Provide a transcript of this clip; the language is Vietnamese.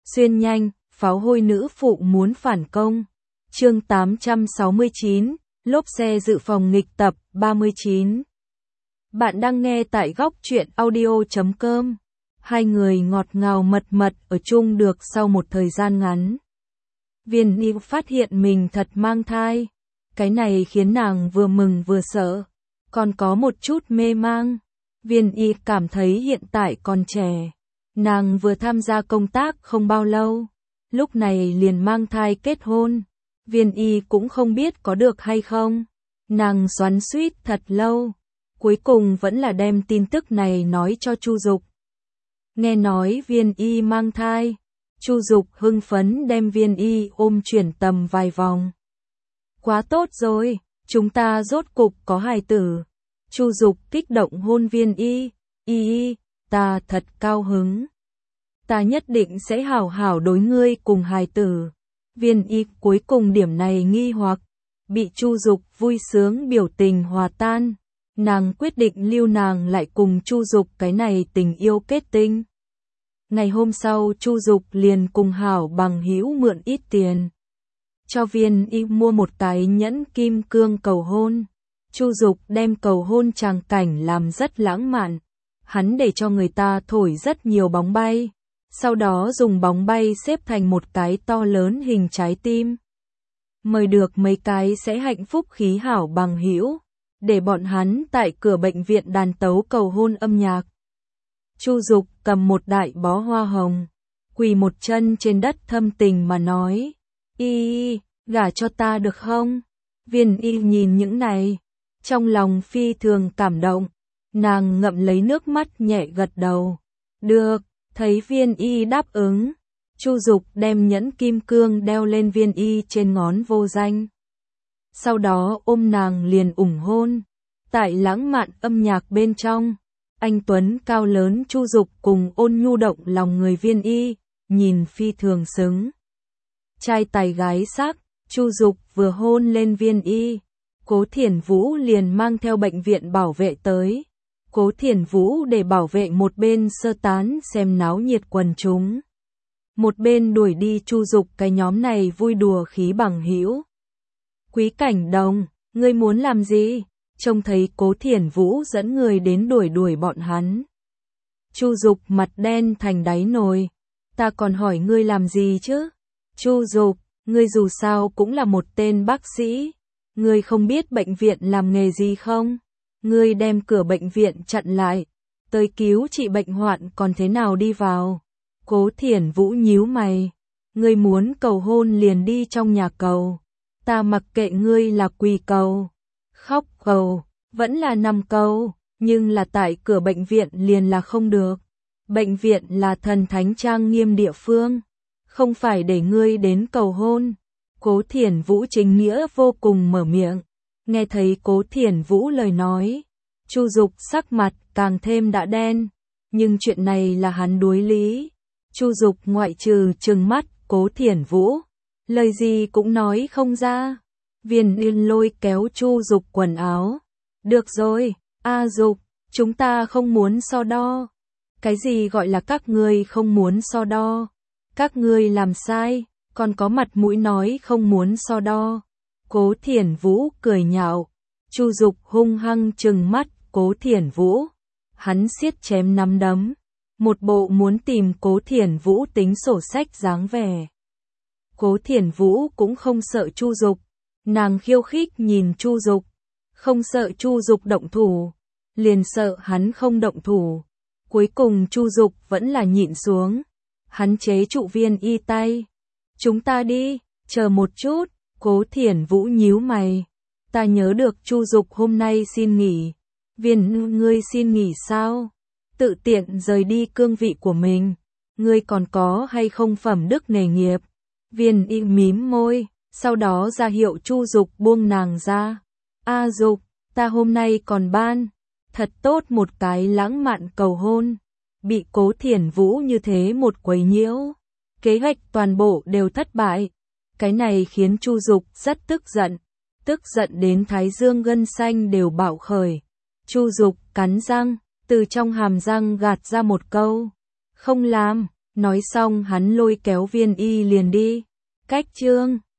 Xuyên nhanh, pháo hôi nữ phụ muốn phản công. Chương 869, lốp xe dự phòng nghịch tập 39. Bạn đang nghe tại góc truyện audio.com. Hai người ngọt ngào mật mật ở chung được sau một thời gian ngắn. Viên Y phát hiện mình thật mang thai. Cái này khiến nàng vừa mừng vừa sợ, còn có một chút mê mang. Viên Y cảm thấy hiện tại còn trẻ. Nàng vừa tham gia công tác không bao lâu, lúc này liền mang thai kết hôn. Viên Y cũng không biết có được hay không. Nàng xoắn xuýt thật lâu, cuối cùng vẫn là đem tin tức này nói cho Chu Dục. Nghe nói Viên Y mang thai, Chu Dục hưng phấn đem Viên Y ôm chuyển tầm vài vòng. Quá tốt rồi, chúng ta rốt cục có hài tử. Chu Dục kích động hôn Viên Y. Y, ta thật cao hứng. Ta nhất định sẽ hảo hảo đối ngươi cùng hài tử. Viên Y cuối cùng điểm này nghi hoặc, bị Chu Dục vui sướng biểu tình hòa tan. Nàng quyết định lưu nàng lại cùng Chu Dục cái này tình yêu kết tinh. Ngày hôm sau Chu Dục liền cùng hảo bằng hữu mượn ít tiền, cho Viên Y mua một cái nhẫn kim cương cầu hôn. Chu Dục đem cầu hôn tràng cảnh làm rất lãng mạn. Hắn để cho người ta thổi rất nhiều bóng bay, sau đó dùng bóng bay xếp thành một cái to lớn hình trái tim. Mời được mấy cái sẽ hạnh phúc khí hảo bằng hữu, để bọn hắn tại cửa bệnh viện đàn tấu cầu hôn âm nhạc. Chu Dục cầm một đại bó hoa hồng, quỳ một chân trên đất thâm tình mà nói, Y, gả cho ta được không? Viên Y nhìn những này, trong lòng phi thường cảm động. Nàng ngậm lấy nước mắt nhẹ gật đầu. Được, thấy Viên Y đáp ứng, Chu Dục đem nhẫn kim cương đeo lên Viên Y trên ngón vô danh. Sau đó ôm nàng liền ủng hôn. Tại lãng mạn âm nhạc bên trong, anh tuấn cao lớn Chu Dục cùng ôn nhu động lòng người Viên Y, nhìn phi thường xứng. Trai tài gái sắc, Chu Dục vừa hôn lên Viên Y, Cố Thiển Vũ liền mang theo bệnh viện bảo vệ tới. Cố Thiển Vũ để bảo vệ một bên sơ tán xem náo nhiệt quần chúng, một bên đuổi đi Chu Dục cái nhóm này vui đùa khí bằng hữu. Quý Cảnh Đồng, ngươi muốn làm gì? Trông thấy Cố Thiển Vũ dẫn người đến đuổi bọn hắn. Chu Dục mặt đen thành đáy nồi. Ta còn hỏi ngươi làm gì chứ? Chu Dục, ngươi dù sao cũng là một tên bác sĩ. Ngươi không biết bệnh viện làm nghề gì không? Ngươi đem cửa bệnh viện chặn lại, tới cứu trị bệnh hoạn còn thế nào đi vào? Cố Thiển Vũ nhíu mày. Ngươi muốn cầu hôn liền đi trong nhà cầu. Ta mặc kệ ngươi là quỳ cầu, khóc cầu, vẫn là nằm cầu, nhưng là tại cửa bệnh viện liền là không được. Bệnh viện là thần thánh trang nghiêm địa phương, không phải để ngươi đến cầu hôn. Cố Thiển Vũ chính nghĩa vô cùng mở miệng. Nghe thấy Cố Thiển Vũ lời nói, Chu Dục sắc mặt càng thêm đã đen, nhưng chuyện này là hắn đối lý. Chu Dục ngoại trừ trừng mắt Cố Thiển Vũ, lời gì cũng nói không ra. Viên Yên lôi kéo Chu Dục quần áo. Được rồi, A Dục, chúng ta không muốn so đo. Cái gì gọi là các ngươi không muốn so đo? Các ngươi làm sai, còn có mặt mũi nói không muốn so đo. Cố Thiển Vũ cười nhạo. Chu Dục hung hăng trừng mắt Cố Thiển Vũ. Hắn siết chém nắm đấm, một bộ muốn tìm Cố Thiển Vũ tính sổ sách dáng vẻ. Cố Thiển Vũ cũng không sợ Chu Dục, nàng khiêu khích nhìn Chu Dục, không sợ Chu Dục động thủ, liền sợ hắn không động thủ. Cuối cùng Chu Dục vẫn là nhịn xuống, hắn chế trụ Viên Y tay. Chúng ta đi, chờ một chút. Cố Thiển Vũ nhíu mày. Ta nhớ được Chu Dục hôm nay xin nghỉ. Viên, ngươi xin nghỉ sao? Tự tiện rời đi cương vị của mình. Ngươi còn có hay không phẩm đức nghề nghiệp? Viên Y mím môi, sau đó ra hiệu Chu Dục buông nàng ra. A Dục, ta hôm nay còn ban. Thật tốt một cái lãng mạn cầu hôn. Bị Cố Thiển Vũ như thế một quấy nhiễu, kế hoạch toàn bộ đều thất bại. Cái này khiến Chu Dục rất tức giận đến thái dương gân xanh đều bạo khởi. Chu Dục cắn răng, từ trong hàm răng gạt ra một câu, không làm. Nói xong hắn lôi kéo Viên Y liền đi. Cách chương